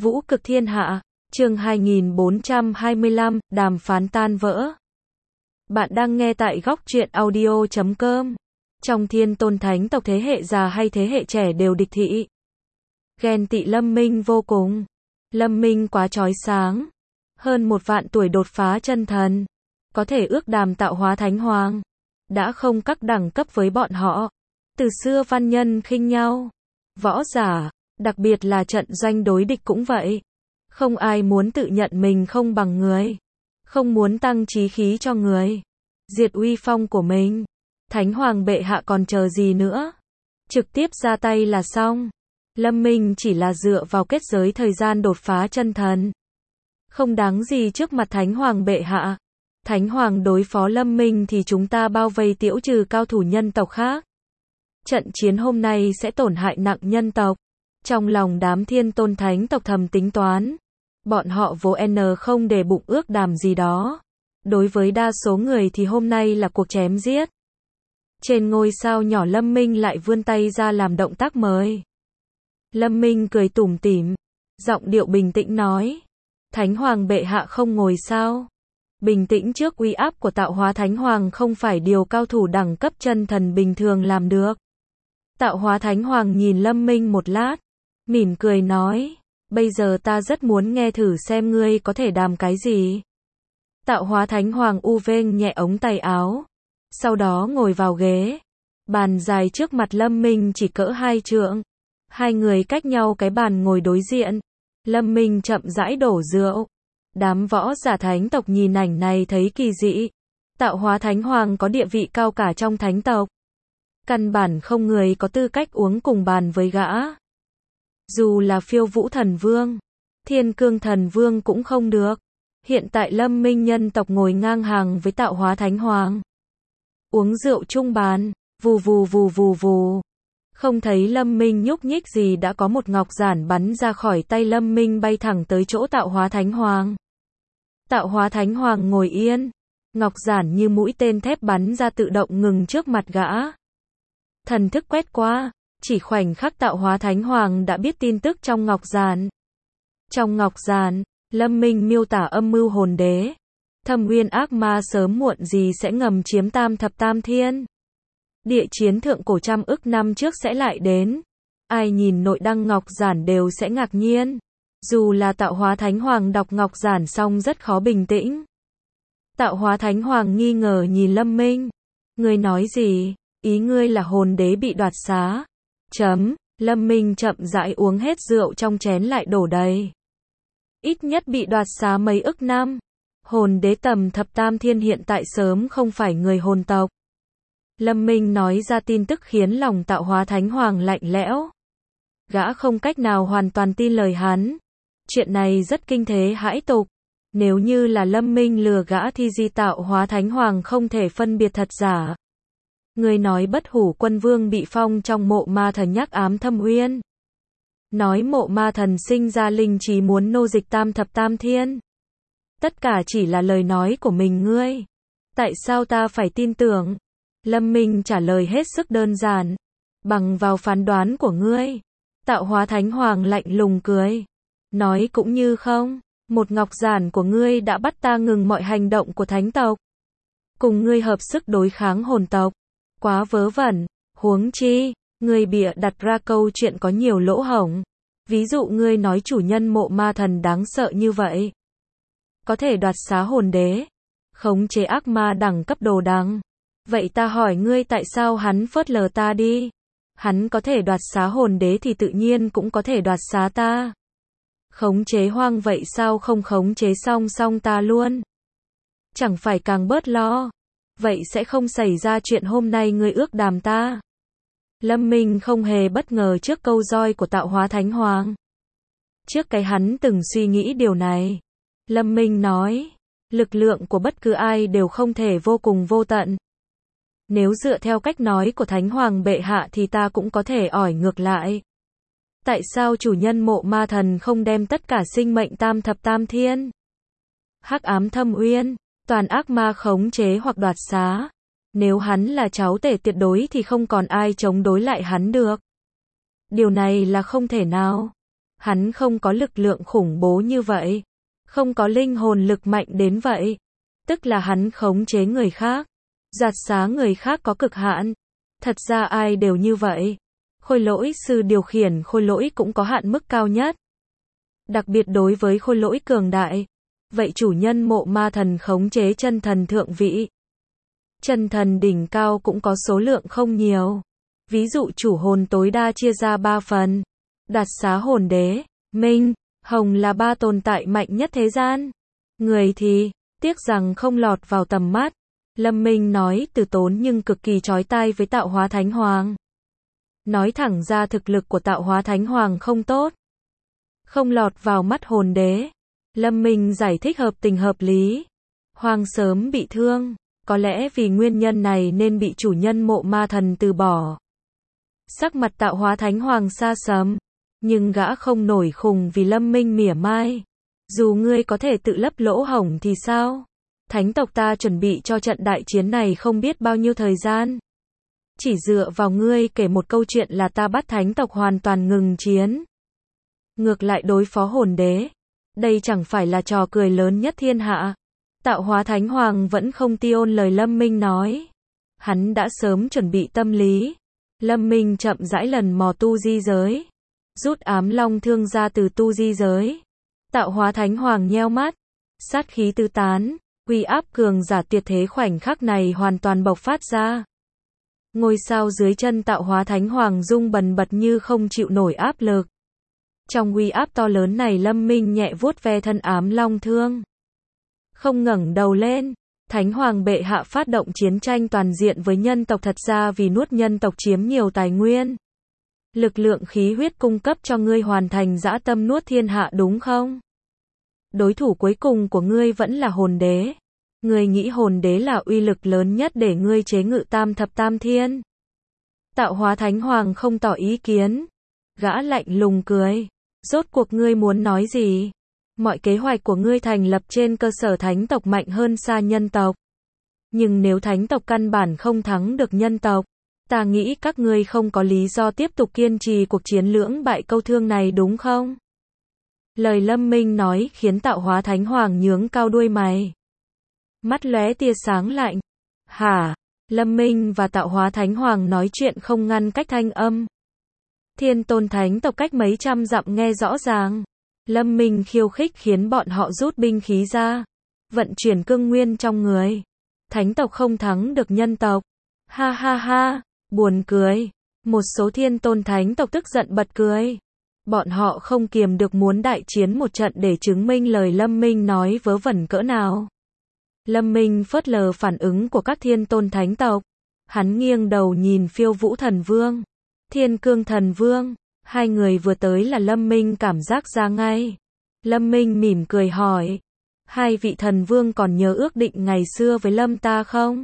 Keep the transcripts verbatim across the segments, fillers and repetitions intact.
Vũ cực thiên hạ, chương hai nghìn bốn trăm hai mươi lăm, đàm phán tan vỡ. Bạn đang nghe tại góc truyện audio chấm com. Trong thiên tôn thánh tộc thế hệ già hay thế hệ trẻ đều địch thị. Ghen tị Lâm Minh vô cùng. Lâm Minh quá chói sáng. Hơn một vạn tuổi đột phá chân thần. Có thể ước đàm tạo hóa thánh hoàng. Đã không các đẳng cấp với bọn họ. Từ xưa văn nhân khinh nhau. Võ giả, đặc biệt là trận doanh đối địch cũng vậy. Không ai muốn tự nhận mình không bằng người. Không muốn tăng chí khí cho người. Diệt uy phong của mình. Thánh hoàng bệ hạ còn chờ gì nữa? Trực tiếp ra tay là xong. Lâm Minh chỉ là dựa vào kết giới thời gian đột phá chân thần. Không đáng gì trước mặt thánh hoàng bệ hạ. Thánh hoàng đối phó Lâm Minh thì chúng ta bao vây tiễu trừ cao thủ nhân tộc khác. Trận chiến hôm nay sẽ tổn hại nặng nhân tộc. Trong lòng đám thiên tôn thánh tộc thầm tính toán. Bọn họ vô n không để bụng ước đàm gì đó. Đối với đa số người thì hôm nay là cuộc chém giết. Trên ngôi sao nhỏ Lâm Minh lại vươn tay ra làm động tác mời. Lâm Minh cười tủm tỉm. Giọng điệu bình tĩnh nói. Thánh hoàng bệ hạ không ngồi sao? Bình tĩnh trước uy áp của tạo hóa thánh hoàng không phải điều cao thủ đẳng cấp chân thần bình thường làm được. Tạo hóa thánh hoàng nhìn Lâm Minh một lát. Mỉm cười nói. Bây giờ ta rất muốn nghe thử xem ngươi có thể đàm cái gì. Tạo hóa thánh hoàng u vênh nhẹ ống tay áo. Sau đó ngồi vào ghế. Bàn dài trước mặt Lâm Minh chỉ cỡ hai trượng. Hai người cách nhau cái bàn ngồi đối diện. Lâm Minh chậm rãi đổ rượu. Đám võ giả thánh tộc nhìn ảnh này thấy kỳ dị. Tạo hóa thánh hoàng có địa vị cao cả trong thánh tộc. Căn bản không người có tư cách uống cùng bàn với gã. Dù là Phiêu Vũ thần vương, Thiên Cương thần vương cũng không được. Hiện tại Lâm Minh nhân tộc ngồi ngang hàng với tạo hóa thánh hoàng. Uống rượu chung bàn, vù vù vù vù vù. Không thấy Lâm Minh nhúc nhích gì đã có một ngọc giản bắn ra khỏi tay Lâm Minh bay thẳng tới chỗ tạo hóa thánh hoàng. Tạo hóa thánh hoàng ngồi yên. Ngọc giản như mũi tên thép bắn ra tự động ngừng trước mặt gã. Thần thức quét qua. Chỉ khoảnh khắc tạo hóa thánh hoàng đã biết tin tức trong ngọc giản. Trong ngọc giản, Lâm Minh miêu tả âm mưu hồn đế. Thâm uyên ác ma sớm muộn gì sẽ ngầm chiếm tam thập tam thiên. Địa chiến thượng cổ trăm ức năm trước sẽ lại đến. Ai nhìn nội đăng ngọc giản đều sẽ ngạc nhiên. Dù là tạo hóa thánh hoàng đọc ngọc giản xong rất khó bình tĩnh. Tạo hóa thánh hoàng nghi ngờ nhìn Lâm Minh. Ngươi nói gì? Ý ngươi là hồn đế bị đoạt xá. Chấm, Lâm Minh chậm rãi uống hết rượu trong chén lại đổ đầy. Ít nhất bị đoạt xá mấy ức năm. Hồn đế tầm thập tam thiên hiện tại sớm không phải người hồn tộc. Lâm Minh nói ra tin tức khiến lòng tạo hóa thánh hoàng lạnh lẽo. Gã không cách nào hoàn toàn tin lời hắn. Chuyện này rất kinh thế hãi tục. Nếu như là Lâm Minh lừa gã thì di tạo hóa thánh hoàng không thể phân biệt thật giả. Người nói bất hủ quân vương bị phong trong mộ ma thần nhắc ám thâm uyên. Nói mộ ma thần sinh ra linh trí muốn nô dịch tam thập tam thiên. Tất cả chỉ là lời nói của mình ngươi. Tại sao ta phải tin tưởng? Lâm Minh trả lời hết sức đơn giản. Bằng vào phán đoán của ngươi. Tạo hóa thánh hoàng lạnh lùng cười. Nói cũng như không. Một ngọc giản của ngươi đã bắt ta ngừng mọi hành động của thánh tộc. Cùng ngươi hợp sức đối kháng hồn tộc. Quá vớ vẩn, huống chi, ngươi bịa đặt ra câu chuyện có nhiều lỗ hổng. Ví dụ ngươi nói chủ nhân mộ ma thần đáng sợ như vậy. Có thể đoạt xá hồn đế. Khống chế ác ma đẳng cấp đồ đằng. Vậy ta hỏi ngươi tại sao hắn phớt lờ ta đi? Hắn có thể đoạt xá hồn đế thì tự nhiên cũng có thể đoạt xá ta. Khống chế hoang vậy sao không khống chế song song ta luôn? Chẳng phải càng bớt lo. Vậy sẽ không xảy ra chuyện hôm nay ngươi ước đàm ta. Lâm Minh không hề bất ngờ trước câu roi của tạo hóa thánh hoàng. Trước cái hắn từng suy nghĩ điều này. Lâm Minh nói, lực lượng của bất cứ ai đều không thể vô cùng vô tận. Nếu dựa theo cách nói của thánh hoàng bệ hạ thì ta cũng có thể ỏi ngược lại. Tại sao chủ nhân mộ ma thần không đem tất cả sinh mệnh tam thập tam thiên? Hắc ám thâm uyên. Toàn ác ma khống chế hoặc đoạt xá. Nếu hắn là cháu tể tuyệt đối thì không còn ai chống đối lại hắn được. Điều này là không thể nào. Hắn không có lực lượng khủng bố như vậy. Không có linh hồn lực mạnh đến vậy. Tức là hắn khống chế người khác. Giạt xá người khác có cực hạn. Thật ra ai đều như vậy. Khôi lỗi sư điều khiển khôi lỗi cũng có hạn mức cao nhất. Đặc biệt đối với khôi lỗi cường đại. Vậy chủ nhân mộ ma thần khống chế chân thần thượng vị. Chân thần đỉnh cao cũng có số lượng không nhiều. Ví dụ chủ hồn tối đa chia ra ba phần. Đạt xá hồn đế, Minh, Hồng là ba tồn tại mạnh nhất thế gian. Người thì, tiếc rằng không lọt vào tầm mắt. Lâm Minh nói từ tốn nhưng cực kỳ chói tai với Tạo Hóa Thánh Hoàng. Nói thẳng ra thực lực của Tạo Hóa Thánh Hoàng không tốt. Không lọt vào mắt hồn đế. Lâm Minh giải thích hợp tình hợp lý. Hoàng sớm bị thương. Có lẽ vì nguyên nhân này nên bị chủ nhân mộ ma thần từ bỏ. Sắc mặt Tạo Hóa Thánh Hoàng xa sầm. Nhưng gã không nổi khùng vì Lâm Minh mỉa mai. Dù ngươi có thể tự lấp lỗ hổng thì sao? Thánh tộc ta chuẩn bị cho trận đại chiến này không biết bao nhiêu thời gian. Chỉ dựa vào ngươi kể một câu chuyện là ta bắt thánh tộc hoàn toàn ngừng chiến. Ngược lại đối phó hồn đế. Đây chẳng phải là trò cười lớn nhất thiên hạ. Tạo Hóa Thánh Hoàng vẫn không tiêu lời Lâm Minh nói. Hắn đã sớm chuẩn bị tâm lý. Lâm Minh chậm rãi lần mò tu di giới. Rút ám long thương ra từ tu di giới. Tạo Hóa Thánh Hoàng nheo mắt. Sát khí tứ tán. Uy áp cường giả tuyệt thế khoảnh khắc này hoàn toàn bộc phát ra. Ngôi sao dưới chân Tạo Hóa Thánh Hoàng rung bần bật như không chịu nổi áp lực. Trong uy áp to lớn này Lâm Minh nhẹ vuốt ve thân ám long thương. Không ngẩng đầu lên. Thánh Hoàng bệ hạ phát động chiến tranh toàn diện với nhân tộc thật ra vì nuốt nhân tộc chiếm nhiều tài nguyên. Lực lượng khí huyết cung cấp cho ngươi hoàn thành dã tâm nuốt thiên hạ đúng không? Đối thủ cuối cùng của ngươi vẫn là hồn đế. Ngươi nghĩ hồn đế là uy lực lớn nhất để ngươi chế ngự tam thập tam thiên. Tạo Hóa Thánh Hoàng không tỏ ý kiến. Gã lạnh lùng cười. Rốt cuộc ngươi muốn nói gì? Mọi kế hoạch của ngươi thành lập trên cơ sở thánh tộc mạnh hơn xa nhân tộc. Nhưng nếu thánh tộc căn bản không thắng được nhân tộc, ta nghĩ các ngươi không có lý do tiếp tục kiên trì cuộc chiến lưỡng bại câu thương này đúng không? Lời Lâm Minh nói khiến Tạo Hóa Thánh Hoàng nhướng cao đuôi mày. Mắt lóe tia sáng lạnh. Hả? Lâm Minh và Tạo Hóa Thánh Hoàng nói chuyện không ngăn cách thanh âm. Thiên Tôn Thánh tộc cách mấy trăm dặm nghe rõ ràng. Lâm Minh khiêu khích khiến bọn họ rút binh khí ra. Vận chuyển cương nguyên trong người. Thánh tộc không thắng được nhân tộc. Ha ha ha, buồn cười. Một số Thiên Tôn Thánh tộc tức giận bật cười. Bọn họ không kiềm được muốn đại chiến một trận để chứng minh lời Lâm Minh nói vớ vẩn cỡ nào. Lâm Minh phớt lờ phản ứng của các Thiên Tôn Thánh tộc. Hắn nghiêng đầu nhìn Phiêu Vũ Thần Vương, Thiên Cương Thần Vương. Hai người vừa tới là Lâm Minh cảm giác ra ngay. Lâm Minh mỉm cười hỏi. Hai vị thần vương còn nhớ ước định ngày xưa với Lâm ta không?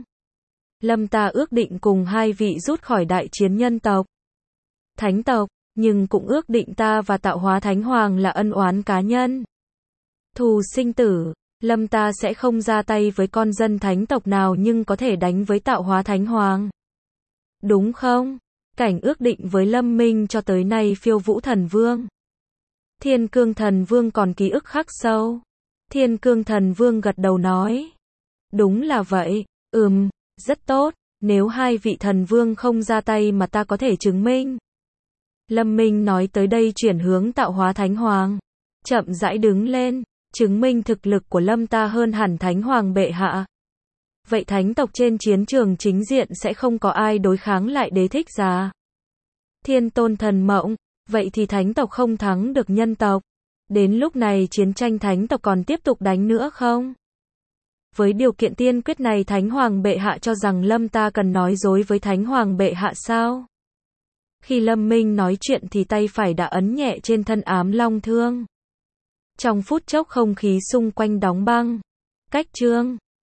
Lâm ta ước định cùng hai vị rút khỏi đại chiến nhân tộc, thánh tộc, nhưng cũng ước định ta và Tạo Hóa Thánh Hoàng là ân oán cá nhân. Thù sinh tử, Lâm ta sẽ không ra tay với con dân thánh tộc nào nhưng có thể đánh với Tạo Hóa Thánh Hoàng. Đúng không? Cảnh ước định với Lâm Minh cho tới nay Phiêu Vũ Thần Vương, Thiên Cương Thần Vương còn ký ức khắc sâu. Thiên Cương Thần Vương gật đầu nói. Đúng là vậy, ừm, rất tốt, nếu hai vị thần vương không ra tay mà ta có thể chứng minh. Lâm Minh nói tới đây chuyển hướng Tạo Hóa Thánh Hoàng. Chậm rãi đứng lên, chứng minh thực lực của Lâm ta hơn hẳn Thánh Hoàng bệ hạ. Vậy thánh tộc trên chiến trường chính diện sẽ không có ai đối kháng lại đế thích giả. Thiên Tôn Thần Mộng, vậy thì thánh tộc không thắng được nhân tộc. Đến lúc này chiến tranh thánh tộc còn tiếp tục đánh nữa không? Với điều kiện tiên quyết này Thánh Hoàng bệ hạ cho rằng Lâm ta cần nói dối với Thánh Hoàng bệ hạ sao? Khi Lâm Minh nói chuyện thì tay phải đã ấn nhẹ trên thân ám long thương. Trong phút chốc không khí xung quanh đóng băng. Cách chương